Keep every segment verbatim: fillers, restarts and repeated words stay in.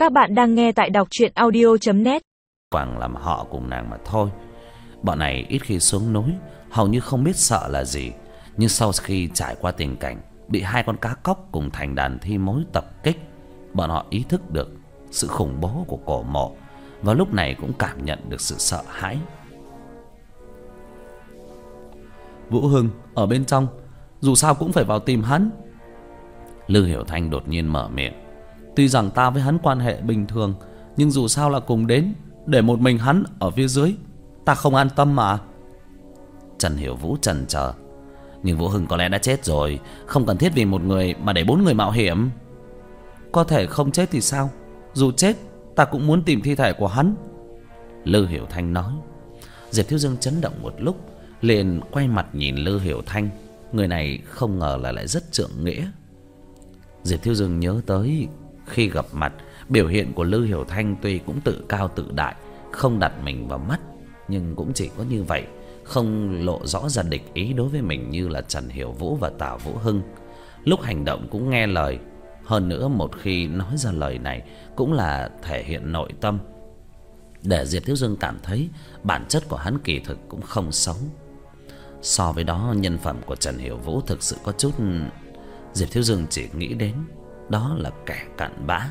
Các bạn đang nghe tại đọc truyện audio chấm net. Quảng làm họ cùng nàng mà thôi. Bọn này ít khi xuống núi, hầu như không biết sợ là gì. Nhưng sau khi trải qua tình cảnh bị hai con cá cóc cùng thành đàn thi mối tập kích, bọn họ ý thức được sự khủng bố của cổ mộ, và lúc này cũng cảm nhận được sự sợ hãi. Vũ Hưng ở bên trong, dù sao cũng phải vào tìm hắn. Lư Hiểu Thanh đột nhiên mở miệng. Tuy rằng ta với hắn quan hệ bình thường, nhưng dù sao là cùng đến, để một mình hắn ở phía dưới, ta không an tâm mà. Trần Hiểu Vũ chần chờ. Nhưng Vũ Hưng có lẽ đã chết rồi, không cần thiết vì một người mà để bốn người mạo hiểm. Có thể không chết thì sao? Dù chết, ta cũng muốn tìm thi thể của hắn, Lư Hiểu Thanh nói. Diệp Thiếu Dương chấn động một lúc, liền quay mặt nhìn Lư Hiểu Thanh. Người này không ngờ là lại rất trượng nghĩa. Diệp Thiếu Dương nhớ tới khi gặp mặt, biểu hiện của Lư Hiểu Thanh tuy cũng tự cao tự đại, không đặt mình vào mắt, nhưng cũng chỉ có như vậy, không lộ rõ ra địch ý đối với mình như là Trần Hiểu Vũ và Tào Vũ Hưng. Lúc hành động cũng nghe lời. Hơn nữa một khi nói ra lời này cũng là thể hiện nội tâm, để Diệp Thiếu Dương cảm thấy bản chất của hắn kỳ thực cũng không xấu. So với đó, nhân phẩm của Trần Hiểu Vũ thực sự có chút, Diệp Thiếu Dương chỉ nghĩ đến đó là kẻ cặn bã.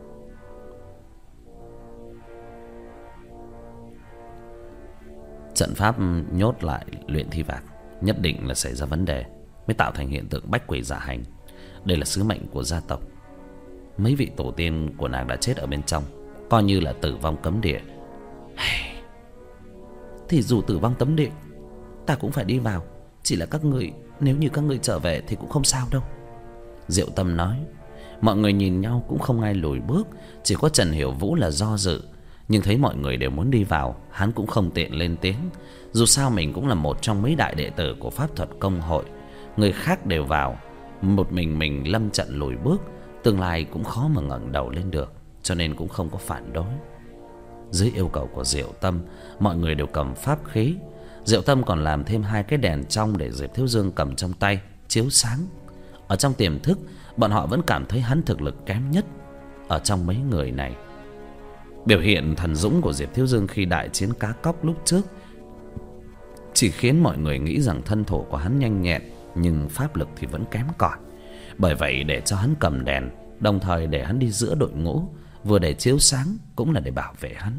Trận pháp nhốt lại luyện thi vạc nhất định là xảy ra vấn đề, mới tạo thành hiện tượng bách quỷ giả hành. Đây là sứ mệnh của gia tộc. Mấy vị tổ tiên của nàng đã chết ở bên trong, coi như là tử vong cấm địa. Thì dù tử vong cấm địa, ta cũng phải đi vào. Chỉ là các người, nếu như các người trở về thì cũng không sao đâu, Diệu Tâm nói. Mọi người nhìn nhau cũng không ai lùi bước, chỉ có Trần Hiểu Vũ là do dự. Nhưng thấy mọi người đều muốn đi vào, hắn cũng không tiện lên tiếng. Dù sao mình cũng là một trong mấy đại đệ tử của pháp thuật công hội. Người khác đều vào, một mình mình lâm trận lùi bước, tương lai cũng khó mà ngẩng đầu lên được, cho nên cũng không có phản đối. Dưới yêu cầu của Diệu Tâm, mọi người đều cầm pháp khí. Diệu Tâm còn làm thêm hai cái đèn trong để Diệp Thiếu Dương cầm trong tay chiếu sáng. Ở trong tiềm thức, bọn họ vẫn cảm thấy hắn thực lực kém nhất ở trong mấy người này. Biểu hiện thần dũng của Diệp Thiếu Dương khi đại chiến cá cóc lúc trước chỉ khiến mọi người nghĩ rằng thân thủ của hắn nhanh nhẹn, nhưng pháp lực thì vẫn kém cỏi. Bởi vậy để cho hắn cầm đèn, đồng thời để hắn đi giữa đội ngũ, vừa để chiếu sáng cũng là để bảo vệ hắn.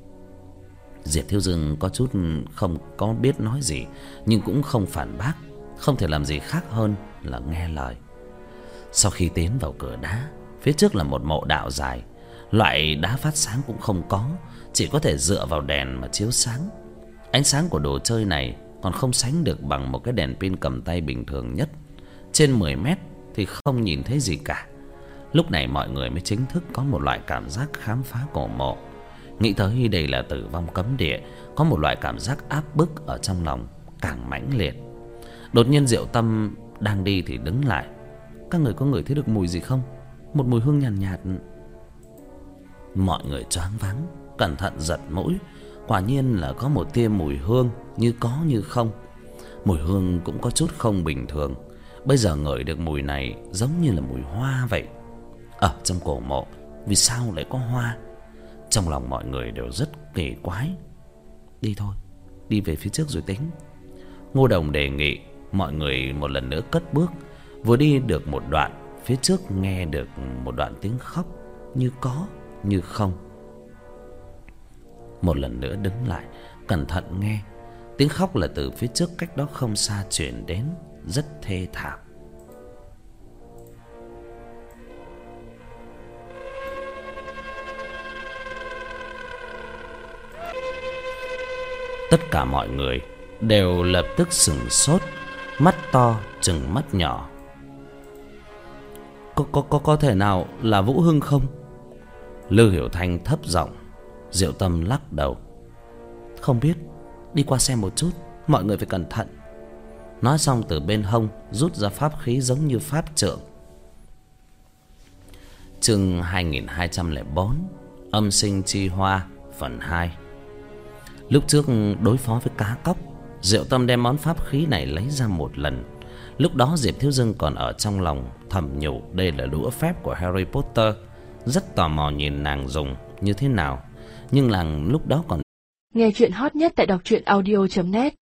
Diệp Thiếu Dương có chút không có biết nói gì, nhưng cũng không phản bác, không thể làm gì khác hơn là nghe lời. Sau khi tiến vào cửa đá, phía trước là một mộ đạo dài. Loại đá phát sáng cũng không có, chỉ có thể dựa vào đèn mà chiếu sáng. Ánh sáng của đồ chơi này còn không sánh được bằng một cái đèn pin cầm tay bình thường nhất. Trên mười mét thì không nhìn thấy gì cả. Lúc này mọi người mới chính thức có một loại cảm giác khám phá cổ mộ. Nghĩ tới đây là tử vong cấm địa, có một loại cảm giác áp bức ở trong lòng càng mãnh liệt. Đột nhiên Diệu Tâm đang đi thì đứng lại. Các người có ngửi thấy được mùi gì không? Một mùi hương nhàn nhạt, nhạt. Mọi người choáng váng, cẩn thận giật mũi. Quả nhiên là có một tia mùi hương, như có như không. Mùi hương cũng có chút không bình thường. Bây giờ ngửi được mùi này giống như là mùi hoa vậy. Ở trong cổ mộ, vì sao lại có hoa? Trong lòng mọi người đều rất kỳ quái. Đi thôi, đi về phía trước rồi tính, Ngô Đồng đề nghị. Mọi người một lần nữa cất bước. Vừa đi được một đoạn, phía trước nghe được một đoạn tiếng khóc, như có như không. Một lần nữa đứng lại, cẩn thận nghe. Tiếng khóc là từ phía trước cách đó không xa truyền đến, rất thê thảm. Tất cả mọi người đều lập tức sửng sốt, mắt to chừng mắt nhỏ. Có có có có thể nào là Vũ Hưng không? Lư Hiểu Thanh thấp giọng. Diệu Tâm lắc đầu. Không biết, đi qua xem một chút, mọi người phải cẩn thận. Nói xong từ bên hông rút ra pháp khí giống như pháp trượng. Chương hai nghìn hai trăm lẻ bốn, Âm sinh chi hoa, phần hai. Lúc trước đối phó với cá cóc, Diệu Tâm đem món pháp khí này lấy ra một lần. Lúc đó Diệp Thiếu Dương còn ở trong lòng thầm nhủ đây là đũa phép của Harry Potter. rất tò mò nhìn nàng dùng như thế nào. Nhưng nàng lúc đó còn nghe chuyện hot nhất tại đọc truyện audio chấm net.